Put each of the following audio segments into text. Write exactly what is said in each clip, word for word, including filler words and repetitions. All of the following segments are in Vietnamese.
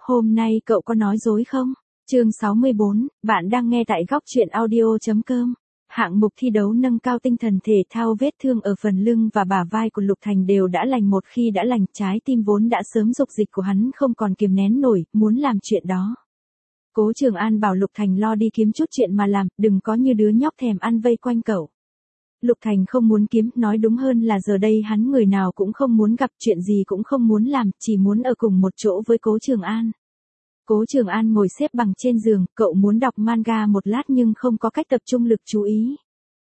Hôm nay cậu có nói dối không? Chương sáu mươi bốn, bạn đang nghe tại góc truyện audio.com. Hạng mục thi đấu nâng cao tinh thần thể thao. Vết thương ở phần lưng và bả vai của Lục Thành đều đã lành. Một khi đã lành, trái tim vốn đã sớm dục dịch của hắn không còn kiềm nén nổi, muốn làm chuyện đó. Cố Trường An bảo Lục Thành lo đi kiếm chút chuyện mà làm, đừng có như đứa nhóc thèm ăn vây quanh cậu. Lục Thành không muốn kiếm, nói đúng hơn là giờ đây hắn người nào cũng không muốn gặp, chuyện gì cũng không muốn làm, chỉ muốn ở cùng một chỗ với Cố Trường An. Cố Trường An ngồi xếp bằng trên giường, cậu muốn đọc manga một lát nhưng không có cách tập trung lực chú ý.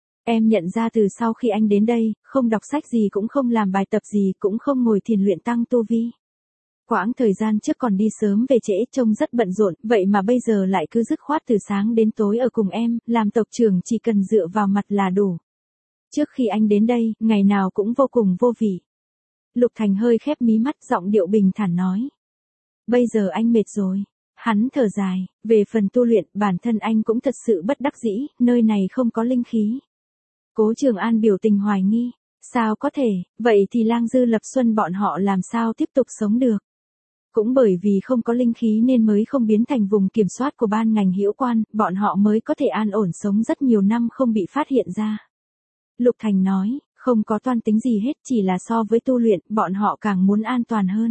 Em nhận ra từ sau khi anh đến đây, không đọc sách gì cũng không làm bài tập gì cũng không ngồi thiền luyện tăng tu vi. Quãng thời gian trước còn đi sớm về trễ trông rất bận rộn, vậy mà bây giờ lại cứ dứt khoát từ sáng đến tối ở cùng em, làm tộc trưởng chỉ cần dựa vào mặt là đủ. Trước khi anh đến đây, ngày nào cũng vô cùng vô vị. Lục Thành hơi khép mí mắt, giọng điệu bình thản nói. Bây giờ anh mệt rồi. Hắn thở dài, về phần tu luyện, bản thân anh cũng thật sự bất đắc dĩ, nơi này không có linh khí. Cố Trường An biểu tình hoài nghi. Sao có thể, vậy thì Lang Dư Lập Xuân bọn họ làm sao tiếp tục sống được? Cũng bởi vì không có linh khí nên mới không biến thành vùng kiểm soát của ban ngành hữu quan, bọn họ mới có thể an ổn sống rất nhiều năm không bị phát hiện ra. Lục Thành nói, không có toan tính gì hết, chỉ là so với tu luyện, bọn họ càng muốn an toàn hơn.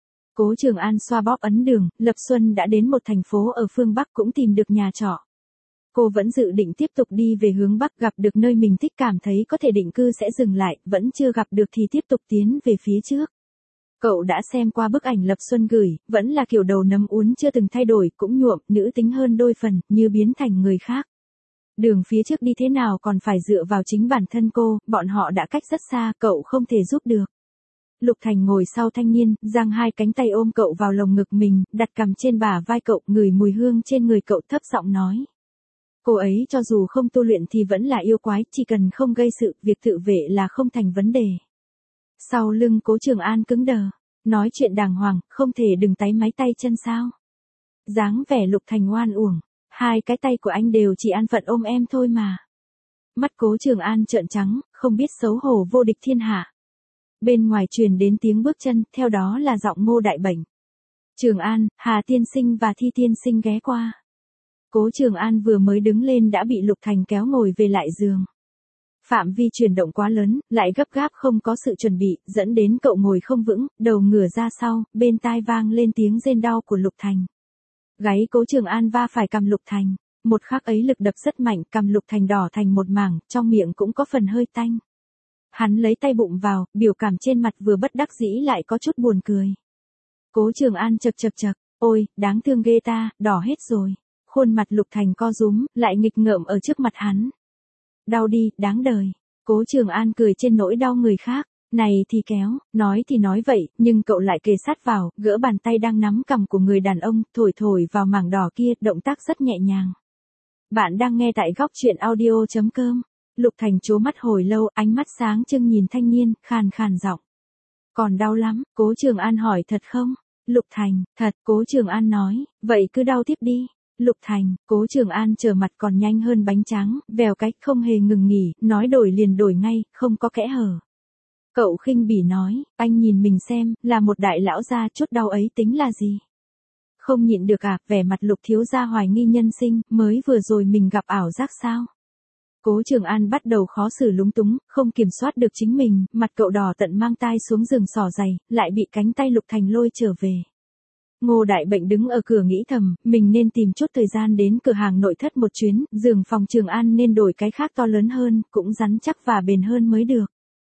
Cố Trường An xoa bóp ấn đường, Lập Xuân đã đến một thành phố ở phương Bắc cũng tìm được nhà trọ. Cô vẫn dự định tiếp tục đi về hướng Bắc, gặp được nơi mình thích cảm thấy có thể định cư sẽ dừng lại, vẫn chưa gặp được thì tiếp tục tiến về phía trước. Cậu đã xem qua bức ảnh Lập Xuân gửi, vẫn là kiểu đầu nấm uốn chưa từng thay đổi, cũng nhuộm, nữ tính hơn đôi phần, như biến thành người khác. Đường phía trước đi thế nào còn phải dựa vào chính bản thân cô, bọn họ đã cách rất xa, cậu không thể giúp được. Lục Thành ngồi sau thanh niên, giang hai cánh tay ôm cậu vào lồng ngực mình, đặt cằm trên bả vai cậu, ngửi mùi hương trên người cậu, thấp giọng nói. Cô ấy cho dù không tu luyện thì vẫn là yêu quái, chỉ cần không gây sự, việc tự vệ là không thành vấn đề. Sau lưng Cố Trường An cứng đờ, nói chuyện đàng hoàng, không thể đừng táy máy tay chân sao. Dáng vẻ Lục Thành oan uổng, hai cái tay của anh đều chỉ an phận ôm em thôi mà. Mắt Cố Trường An trợn trắng, không biết xấu hổ vô địch thiên hạ. Bên ngoài truyền đến tiếng bước chân, theo đó là giọng Ngô Đại Bệnh. Trường An, Hà tiên sinh và Thi tiên sinh ghé qua. Cố Trường An vừa mới đứng lên đã bị Lục Thành kéo ngồi về lại giường. Phạm vi chuyển động quá lớn, lại gấp gáp không có sự chuẩn bị, dẫn đến cậu ngồi không vững, đầu ngửa ra sau, bên tai vang lên tiếng rên đau của Lục Thành. Gáy Cố Trường An va phải cằm Lục Thành, một khắc ấy lực đập rất mạnh, cằm Lục Thành đỏ thành một mảng, trong miệng cũng có phần hơi tanh. Hắn lấy tay bụng vào, biểu cảm trên mặt vừa bất đắc dĩ lại có chút buồn cười. Cố Trường An chật chật chật, ôi, đáng thương ghê ta, đỏ hết rồi. Khuôn mặt Lục Thành co rúm, lại nghịch ngợm ở trước mặt hắn. Đau đi, đáng đời. Cố Trường An cười trên nỗi đau người khác. Này thì kéo, nói thì nói vậy, nhưng cậu lại kề sát vào, gỡ bàn tay đang nắm cằm của người đàn ông, thổi thổi vào mảng đỏ kia, động tác rất nhẹ nhàng. Bạn đang nghe tại góc truyện audio.com. Lục Thành trố mắt hồi lâu, ánh mắt sáng trưng nhìn thanh niên, khàn khàn giọng. Còn đau lắm, Cố Trường An hỏi thật không? Lục Thành, thật, Cố Trường An nói, vậy cứ đau tiếp đi. Lục Thành, Cố Trường An trở mặt còn nhanh hơn bánh tráng, vèo cách không hề ngừng nghỉ, nói đổi liền đổi ngay, không có kẽ hở. Cậu khinh bỉ nói, anh nhìn mình xem, là một đại lão gia, chút đau ấy tính là gì? Không nhịn được à, vẻ mặt Lục thiếu gia hoài nghi nhân sinh, mới vừa rồi mình gặp ảo giác sao? Cố Trường An bắt đầu khó xử lúng túng, không kiểm soát được chính mình, mặt cậu đỏ tận mang tai xuống giường xỏ giày, lại bị cánh tay Lục Thành lôi trở về. Ngô Đại Bệnh đứng ở cửa nghĩ thầm, mình nên tìm chút thời gian đến cửa hàng nội thất một chuyến, giường phòng Trường An nên đổi cái khác to lớn hơn, cũng rắn chắc và bền hơn mới được.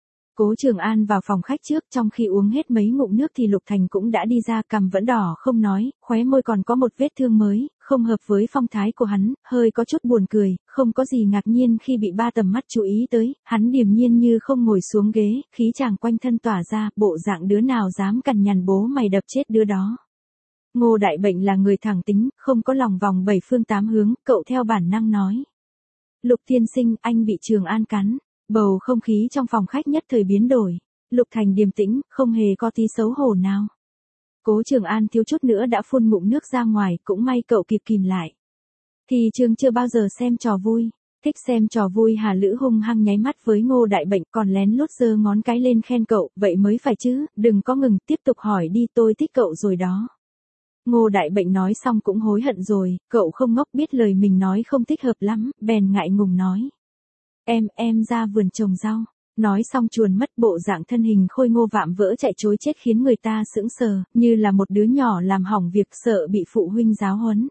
Cố Trường An vào phòng khách trước, trong khi uống hết mấy ngụm nước thì Lục Thành cũng đã đi ra, cằm vẫn đỏ không nói, khóe môi còn có một vết thương mới, không hợp với phong thái của hắn, hơi có chút buồn cười, không có gì ngạc nhiên khi bị ba tầm mắt chú ý tới, hắn điềm nhiên như không ngồi xuống ghế, khí chàng quanh thân tỏa ra, bộ dạng đứa nào dám cằn nhằn bố mày đập chết đứa đó. Ngô Đại Bệnh là người thẳng tính, không có lòng vòng bảy phương tám hướng, cậu theo bản năng nói. Lục tiên sinh, anh bị Trường An cắn. Bầu không khí trong phòng khách nhất thời biến đổi. Lục Thành điềm tĩnh, không hề có tí xấu hổ nào. Cố Trường An thiếu chút nữa đã phun ngụm nước ra ngoài, cũng may cậu kịp kìm lại. Thì Trường chưa bao giờ xem trò vui. Thích xem trò vui Hà Lữ hung hăng nháy mắt với Ngô Đại Bệnh, còn lén lút giơ ngón cái lên khen cậu, vậy mới phải chứ, đừng có ngừng, tiếp tục hỏi đi, tôi thích cậu rồi đó. Ngô Đại Bệnh nói xong cũng hối hận rồi, cậu không ngốc biết lời mình nói không thích hợp lắm, bèn ngại ngùng nói. Em, em ra vườn trồng rau. Nói xong chuồn mất, bộ dạng thân hình khôi ngô vạm vỡ chạy trối chết khiến người ta sững sờ, như là một đứa nhỏ làm hỏng việc sợ bị phụ huynh giáo huấn.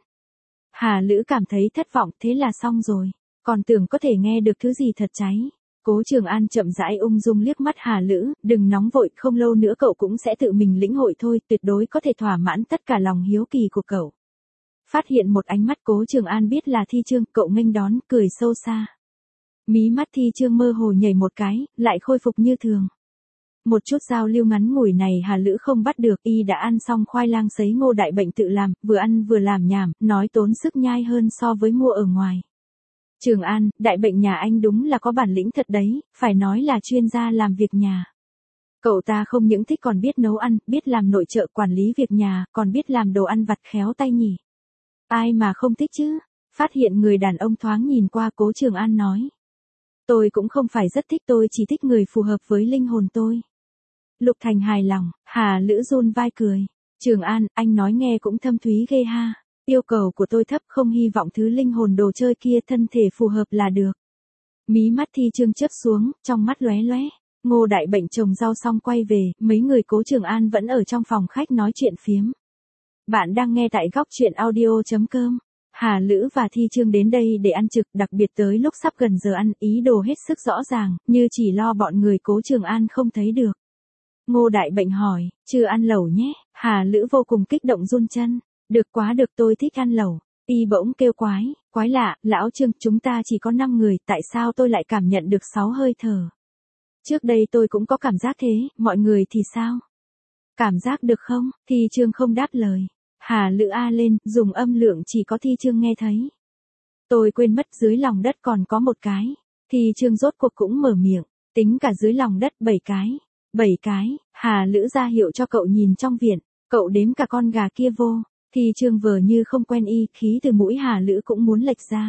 Hà Lữ cảm thấy thất vọng, thế là xong rồi, còn tưởng có thể nghe được thứ gì thật cháy. Cố Trường An chậm rãi ung dung liếc mắt Hà Lữ, đừng nóng vội, không lâu nữa cậu cũng sẽ tự mình lĩnh hội thôi, tuyệt đối có thể thỏa mãn tất cả lòng hiếu kỳ của cậu. Phát hiện một ánh mắt Cố Trường An biết là Thi Trương, cậu nghênh đón, cười sâu xa. Mí mắt Thi Trương mơ hồ nhảy một cái, lại khôi phục như thường. Một chút giao lưu ngắn ngủi này Hà Lữ không bắt được, y đã ăn xong khoai lang sấy Ngô Đại Bệnh tự làm, vừa ăn vừa làm nhảm, nói tốn sức nhai hơn so với mua ở ngoài. Trường An, Đại Bệnh nhà anh đúng là có bản lĩnh thật đấy, phải nói là chuyên gia làm việc nhà. Cậu ta không những thích còn biết nấu ăn, biết làm nội trợ, quản lý việc nhà, còn biết làm đồ ăn vặt khéo tay nhỉ. Ai mà không thích chứ? Phát hiện người đàn ông thoáng nhìn qua, Cố Trường An nói. Tôi cũng không phải rất thích, tôi chỉ thích người phù hợp với linh hồn tôi. Lục Thành hài lòng, Hà Lữ run vai cười. Trường An, anh nói nghe cũng thâm thúy ghê ha. Yêu cầu của tôi thấp, không hy vọng thứ linh hồn đồ chơi kia, thân thể phù hợp là được. Mí mắt Thi Trương chớp xuống, trong mắt lóe lóe. Ngô Đại Bệnh trồng rau xong quay về, mấy người Cố Trường An vẫn ở trong phòng khách nói chuyện phiếm. Bạn đang nghe tại góc truyện audio chấm com. Hà Lữ và Thi Trương đến đây để ăn trực, đặc biệt tới lúc sắp gần giờ ăn, ý đồ hết sức rõ ràng, như chỉ lo bọn người Cố Trường An không thấy được. Ngô Đại Bệnh hỏi, chưa ăn lẩu nhé? Hà Lữ vô cùng kích động run chân. Được quá được, tôi thích ăn lẩu. Y bỗng kêu quái, quái lạ, lão Trương, chúng ta chỉ có năm người, tại sao tôi lại cảm nhận được sáu hơi thở? Trước đây tôi cũng có cảm giác thế, mọi người thì sao? Cảm giác được không? Thi Trương không đáp lời. Hà Lữ a lên, dùng âm lượng chỉ có Thi Trương nghe thấy. Tôi quên mất dưới lòng đất còn có một cái. Thi Trương rốt cuộc cũng mở miệng, tính cả dưới lòng đất bảy cái. Bảy cái, Hà Lữ ra hiệu cho cậu nhìn trong viện, cậu đếm cả con gà kia vô. Thi Trương vờ như không quen y, khí từ mũi Hà Lữ cũng muốn lệch ra.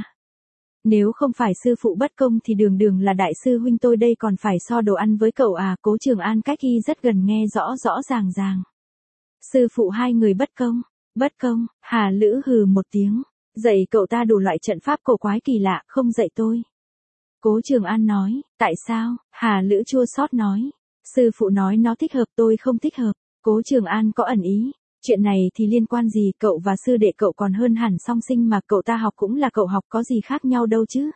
Nếu không phải sư phụ bất công thì đường đường là đại sư huynh tôi đây còn phải so đồ ăn với cậu à? Cố Trường An cách y rất gần nghe rõ rõ ràng ràng. Sư phụ hai người bất công, bất công, Hà Lữ hừ một tiếng, dạy cậu ta đủ loại trận pháp cổ quái kỳ lạ, không dạy tôi. Cố Trường An nói, tại sao? Hà Lữ chua xót nói, sư phụ nói nó thích hợp, tôi không thích hợp. Cố Trường An có ẩn ý. Chuyện này thì liên quan gì, cậu và sư đệ cậu còn hơn hẳn song sinh mà, cậu ta học cũng là cậu học, có gì khác nhau đâu chứ.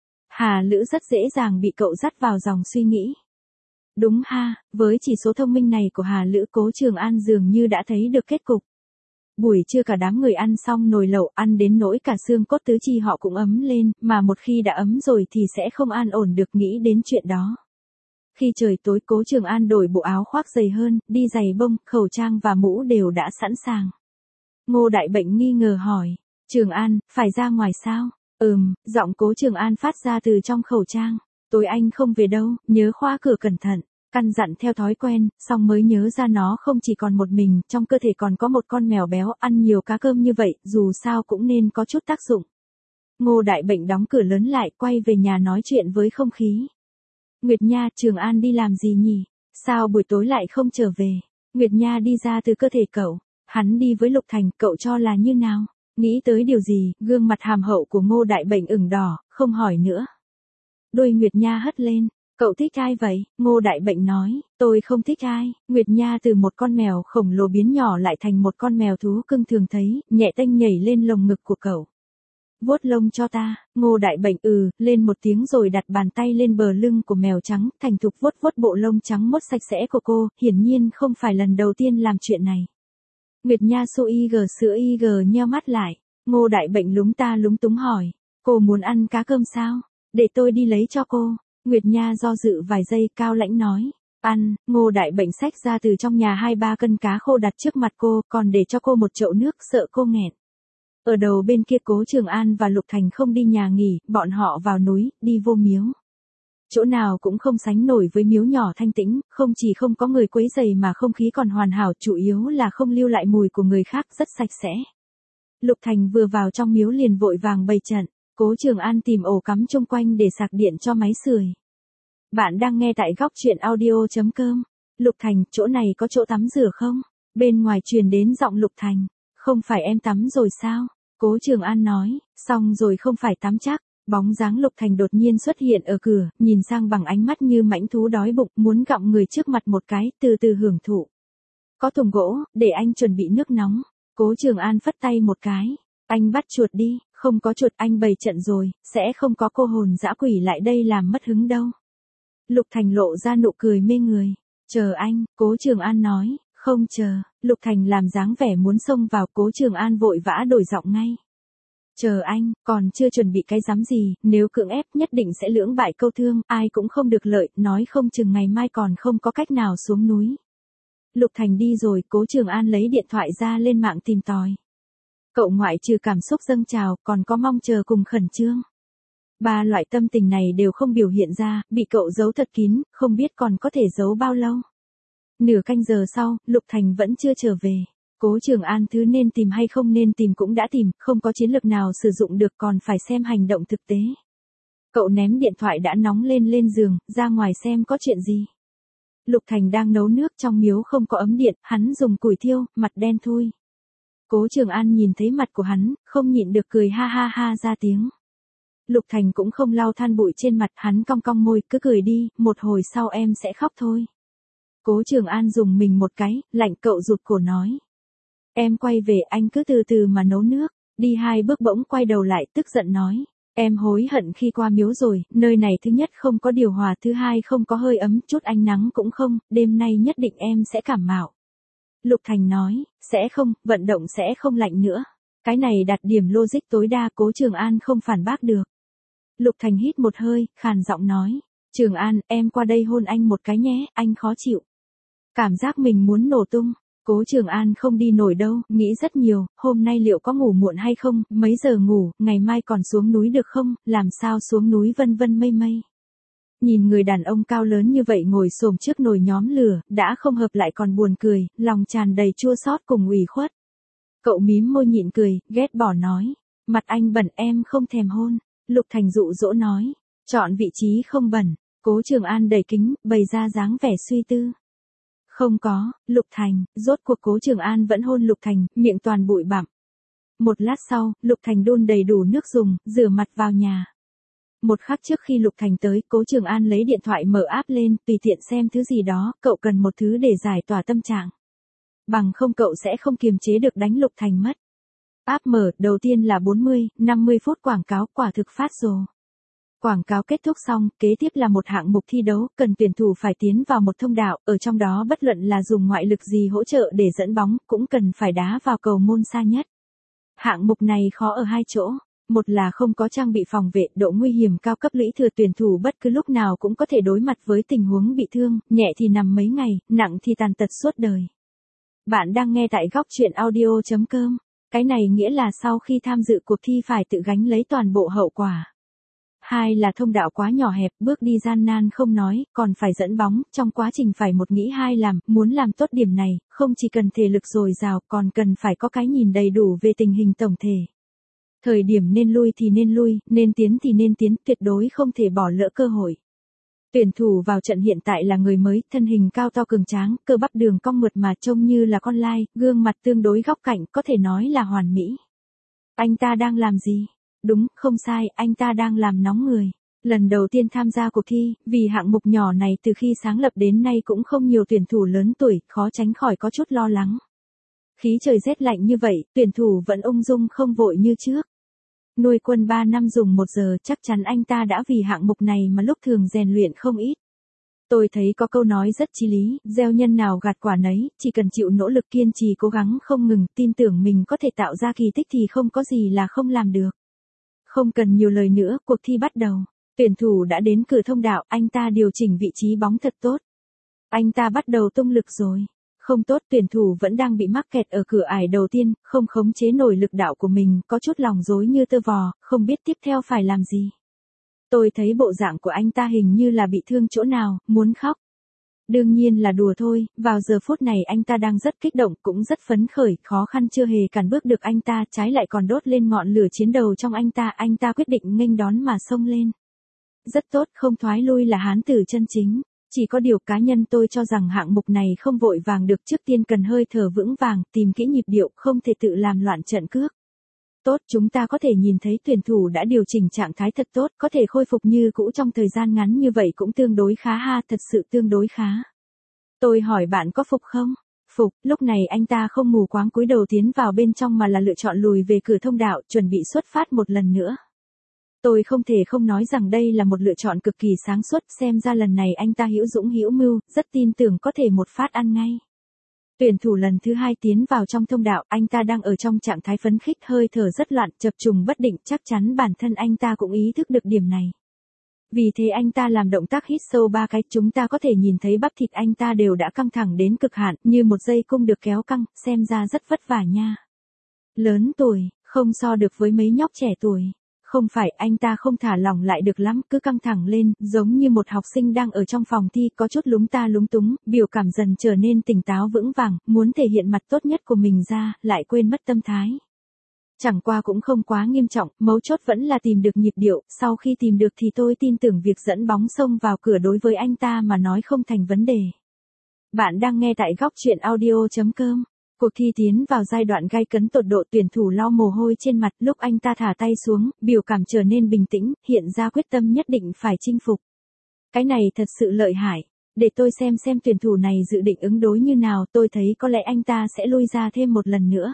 Hà Lữ rất dễ dàng bị cậu dắt vào dòng suy nghĩ. Đúng ha, với chỉ số thông minh này của Hà Lữ, Cố Trường An dường như đã thấy được kết cục. Buổi trưa cả đám người ăn xong nồi lẩu, ăn đến nỗi cả xương cốt tứ chi họ cũng ấm lên, mà một khi đã ấm rồi thì sẽ không an ổn được nghĩ đến chuyện đó. Khi trời tối, Cố Trường An đổi bộ áo khoác dày hơn, đi giày bông, khẩu trang và mũ đều đã sẵn sàng. Ngô Đại Bệnh nghi ngờ hỏi, Trường An, phải ra ngoài sao? Ừm, giọng Cố Trường An phát ra từ trong khẩu trang. Tối anh không về đâu, nhớ khóa cửa cẩn thận. Căn dặn theo thói quen, xong mới nhớ ra nó không chỉ còn một mình, trong cơ thể còn có một con mèo béo, ăn nhiều cá cơm như vậy, dù sao cũng nên có chút tác dụng. Ngô Đại Bệnh đóng cửa lớn lại, quay về nhà nói chuyện với không khí. Nguyệt Nha, Trường An đi làm gì nhỉ? Sao buổi tối lại không trở về? Nguyệt Nha đi ra từ cơ thể cậu. Hắn đi với Lục Thành, cậu cho là như nào? Nghĩ tới điều gì, gương mặt hàm hậu của Ngô Đại Bệnh ửng đỏ, không hỏi nữa. Đôi Nguyệt Nha hất lên. Cậu thích ai vậy? Ngô Đại Bệnh nói, tôi không thích ai. Nguyệt Nha từ một con mèo khổng lồ biến nhỏ lại thành một con mèo thú cưng thường thấy, nhẹ tênh nhảy lên lồng ngực của cậu. Vuốt lông cho ta. Ngô Đại Bệnh ừ, lên một tiếng rồi đặt bàn tay lên bờ lưng của mèo trắng, thành thục vuốt vuốt bộ lông trắng mốt sạch sẽ của cô, hiển nhiên không phải lần đầu tiên làm chuyện này. Nguyệt Nha xô y gờ sữa y gờ nheo mắt lại. Ngô Đại Bệnh lúng ta lúng túng hỏi, cô muốn ăn cá cơm sao? Để tôi đi lấy cho cô. Nguyệt Nha do dự vài giây, cao lãnh nói, ăn. Ngô Đại Bệnh xách ra từ trong nhà hai ba cân cá khô đặt trước mặt cô, còn để cho cô một chậu nước, sợ cô nghẹn. Ở đầu bên kia Cố Trường An và Lục Thành không đi nhà nghỉ, bọn họ vào núi, đi vô miếu. Chỗ nào cũng không sánh nổi với miếu nhỏ thanh tĩnh, không chỉ không có người quấy rầy mà không khí còn hoàn hảo, chủ yếu là không lưu lại mùi của người khác, rất sạch sẽ. Lục Thành vừa vào trong miếu liền vội vàng bày trận, Cố Trường An tìm ổ cắm chung quanh để sạc điện cho máy sưởi. Bạn đang nghe tại góc truyện audio chấm com. Lục Thành, chỗ này có chỗ tắm rửa không? Bên ngoài truyền đến giọng Lục Thành. Không phải em tắm rồi sao? Cố Trường An nói, xong rồi không phải tắm chắc. Bóng dáng Lục Thành đột nhiên xuất hiện ở cửa, nhìn sang bằng ánh mắt như mãnh thú đói bụng, muốn gặm người trước mặt một cái, từ từ hưởng thụ. Có thùng gỗ, để anh chuẩn bị nước nóng. Cố Trường An phất tay một cái. Anh bắt chuột đi, không có chuột anh bày trận rồi, sẽ không có cô hồn dã quỷ lại đây làm mất hứng đâu. Lục Thành lộ ra nụ cười mê người. Chờ anh, Cố Trường An nói, không chờ. Lục Thành làm dáng vẻ muốn xông vào, Cố Trường An vội vã đổi giọng ngay. Chờ anh, còn chưa chuẩn bị cái dám gì, nếu cưỡng ép nhất định sẽ lưỡng bại câu thương, ai cũng không được lợi, nói không chừng ngày mai còn không có cách nào xuống núi. Lục Thành đi rồi, Cố Trường An lấy điện thoại ra lên mạng tìm tòi. Cậu ngoại trừ cảm xúc dâng trào, còn có mong chờ cùng khẩn trương. Ba loại tâm tình này đều không biểu hiện ra, bị cậu giấu thật kín, không biết còn có thể giấu bao lâu. Nửa canh giờ sau, Lục Thành vẫn chưa trở về. Cố Trường An thứ nên tìm hay không nên tìm cũng đã tìm, không có chiến lược nào sử dụng được còn phải xem hành động thực tế. Cậu ném điện thoại đã nóng lên lên giường, ra ngoài xem có chuyện gì. Lục Thành đang nấu nước trong miếu không có ấm điện, hắn dùng củi thiêu, mặt đen thui. Cố Trường An nhìn thấy mặt của hắn, không nhịn được cười ha ha ha ra tiếng. Lục Thành cũng không lau than bụi trên mặt, hắn cong cong môi, cứ cười đi, một hồi sau em sẽ khóc thôi. Cố Trường An dùng mình một cái, lạnh cậu rụt cổ nói. Em quay về anh cứ từ từ mà nấu nước, đi hai bước bỗng quay đầu lại tức giận nói. Em hối hận khi qua miếu rồi, nơi này thứ nhất không có điều hòa, thứ hai không có hơi ấm, chút ánh nắng cũng không, đêm nay nhất định em sẽ cảm mạo. Lục Thành nói, sẽ không, vận động sẽ không lạnh nữa. Cái này đặt điểm logic tối đa, Cố Trường An không phản bác được. Lục Thành hít một hơi, khàn giọng nói. Trường An, em qua đây hôn anh một cái nhé, anh khó chịu. Cảm giác mình muốn nổ tung. Cố Trường An không đi nổi đâu, nghĩ rất nhiều, hôm nay liệu có ngủ muộn hay không, mấy giờ ngủ, ngày mai còn xuống núi được không, làm sao xuống núi vân vân mây mây. Nhìn người đàn ông cao lớn như vậy ngồi xổm trước nồi nhóm lửa, đã không hợp lại còn buồn cười, lòng tràn đầy chua xót cùng ủy khuất. Cậu mím môi nhịn cười, ghét bỏ nói, mặt anh bẩn em không thèm hôn. Lục Thành dụ dỗ nói, chọn vị trí không bẩn. Cố Trường An đẩy kính, bày ra dáng vẻ suy tư. Không có, Lục Thành, rốt cuộc Cố Trường An vẫn hôn Lục Thành, miệng toàn bụi bặm. Một lát sau, Lục Thành đun đầy đủ nước dùng, rửa mặt vào nhà. Một khắc trước khi Lục Thành tới, Cố Trường An lấy điện thoại mở app lên, tùy tiện xem thứ gì đó, cậu cần một thứ để giải tỏa tâm trạng. Bằng không cậu sẽ không kiềm chế được đánh Lục Thành mất. App mở, đầu tiên là bốn mươi, năm mươi phút quảng cáo, quả thực phát rồ. Quảng cáo kết thúc xong, kế tiếp là một hạng mục thi đấu, cần tuyển thủ phải tiến vào một thông đạo, ở trong đó bất luận là dùng ngoại lực gì hỗ trợ để dẫn bóng, cũng cần phải đá vào cầu môn xa nhất. Hạng mục này khó ở hai chỗ. Một là không có trang bị phòng vệ, độ nguy hiểm cao, cấp lũy thừa, tuyển thủ bất cứ lúc nào cũng có thể đối mặt với tình huống bị thương, nhẹ thì nằm mấy ngày, nặng thì tàn tật suốt đời. Bạn đang nghe tại góc truyện audio chấm com. Cái này nghĩa là sau khi tham dự cuộc thi phải tự gánh lấy toàn bộ hậu quả. Hai là thông đạo quá nhỏ hẹp, bước đi gian nan không nói, còn phải dẫn bóng, trong quá trình phải một nghĩ hai làm, muốn làm tốt điểm này, không chỉ cần thể lực dồi dào, còn cần phải có cái nhìn đầy đủ về tình hình tổng thể. Thời điểm nên lui thì nên lui, nên tiến thì nên tiến, tuyệt đối không thể bỏ lỡ cơ hội. Tuyển thủ vào trận hiện tại là người mới, thân hình cao to cường tráng, cơ bắp đường cong mượt mà trông như là con lai, gương mặt tương đối góc cạnh, có thể nói là hoàn mỹ. Anh ta đang làm gì? Đúng, không sai, anh ta đang làm nóng người. Lần đầu tiên tham gia cuộc thi, vì hạng mục nhỏ này từ khi sáng lập đến nay cũng không nhiều tuyển thủ lớn tuổi, khó tránh khỏi có chút lo lắng. Khí trời rét lạnh như vậy, tuyển thủ vẫn ung dung không vội như trước. Nuôi quân ba năm dùng một giờ, chắc chắn anh ta đã vì hạng mục này mà lúc thường rèn luyện không ít. Tôi thấy có câu nói rất chí lý, gieo nhân nào gặt quả nấy, chỉ cần chịu nỗ lực kiên trì cố gắng không ngừng, tin tưởng mình có thể tạo ra kỳ tích thì không có gì là không làm được. Không cần nhiều lời nữa, cuộc thi bắt đầu. Tuyển thủ đã đến cửa thông đạo, anh ta điều chỉnh vị trí bóng thật tốt. Anh ta bắt đầu tung lực rồi. Không tốt, tuyển thủ vẫn đang bị mắc kẹt ở cửa ải đầu tiên, không khống chế nổi lực đạo của mình, có chút lòng rối như tơ vò, không biết tiếp theo phải làm gì. Tôi thấy bộ dạng của anh ta hình như là bị thương chỗ nào, muốn khóc. Đương nhiên là đùa thôi, vào giờ phút này anh ta đang rất kích động, cũng rất phấn khởi, khó khăn chưa hề cản bước được anh ta, trái lại còn đốt lên ngọn lửa chiến đầu trong anh ta, anh ta quyết định nghênh đón mà xông lên. Rất tốt, không thoái lui là hán tử chân chính. Chỉ có điều cá nhân tôi cho rằng hạng mục này không vội vàng được, trước tiên cần hơi thở vững vàng, tìm kỹ nhịp điệu, không thể tự làm loạn trận cước. Tốt, chúng ta có thể nhìn thấy tuyển thủ đã điều chỉnh trạng thái thật tốt, có thể khôi phục như cũ trong thời gian ngắn như vậy cũng tương đối khá ha, thật sự tương đối khá. Tôi hỏi bạn có phục không? Phục, lúc này anh ta không mù quáng cúi đầu tiến vào bên trong mà là lựa chọn lùi về cửa thông đạo, chuẩn bị xuất phát một lần nữa. Tôi không thể không nói rằng đây là một lựa chọn cực kỳ sáng suốt, xem ra lần này anh ta hữu dũng hữu mưu, rất tin tưởng có thể một phát ăn ngay. Tuyển thủ lần thứ hai tiến vào trong thông đạo, anh ta đang ở trong trạng thái phấn khích, hơi thở rất loạn, chập trùng bất định, chắc chắn bản thân anh ta cũng ý thức được điểm này. Vì thế anh ta làm động tác hít sâu ba cái, chúng ta có thể nhìn thấy bắp thịt anh ta đều đã căng thẳng đến cực hạn, như một dây cung được kéo căng, xem ra rất vất vả nha. Lớn tuổi, không so được với mấy nhóc trẻ tuổi. Không phải, anh ta không thả lỏng lại được lắm, cứ căng thẳng lên, giống như một học sinh đang ở trong phòng thi, có chút lúng ta lúng túng, biểu cảm dần trở nên tỉnh táo vững vàng, muốn thể hiện mặt tốt nhất của mình ra, lại quên mất tâm thái. Chẳng qua cũng không quá nghiêm trọng, mấu chốt vẫn là tìm được nhịp điệu, sau khi tìm được thì tôi tin tưởng việc dẫn bóng xông vào cửa đối với anh ta mà nói không thành vấn đề. Bạn đang nghe tại góc truyện audio chấm com. Cuộc thi tiến vào giai đoạn gay cấn tột độ, tuyển thủ lau mồ hôi trên mặt, lúc anh ta thả tay xuống, biểu cảm trở nên bình tĩnh, hiện ra quyết tâm nhất định phải chinh phục. Cái này thật sự lợi hại. Để tôi xem xem tuyển thủ này dự định ứng đối như nào, tôi thấy có lẽ anh ta sẽ lui ra thêm một lần nữa.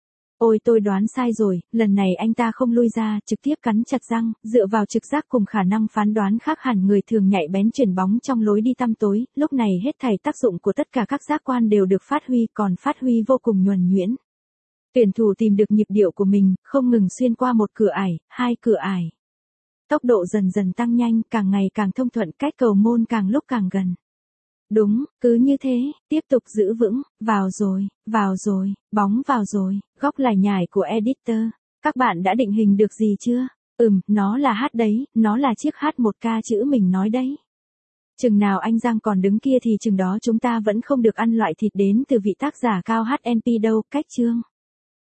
Ôi tôi đoán sai rồi, lần này anh ta không lui ra, trực tiếp cắn chặt răng, dựa vào trực giác cùng khả năng phán đoán khác hẳn người thường nhạy bén chuyển bóng trong lối đi tăm tối, lúc này hết thảy tác dụng của tất cả các giác quan đều được phát huy, còn phát huy vô cùng nhuần nhuyễn. Tuyển thủ tìm được nhịp điệu của mình, không ngừng xuyên qua một cửa ải, hai cửa ải. Tốc độ dần dần tăng nhanh, càng ngày càng thông thuận, cách cầu môn càng lúc càng gần. Đúng, cứ như thế, tiếp tục giữ vững, vào rồi, vào rồi, bóng vào rồi, góc lải nhải của editor. Các bạn đã định hình được gì chưa? Ừm, nó là hát đấy, nó là chiếc hát một ca chữ mình nói đấy. Chừng nào anh Giang còn đứng kia thì chừng đó chúng ta vẫn không được ăn loại thịt đến từ vị tác giả Cao hát en pê đâu, cách chương.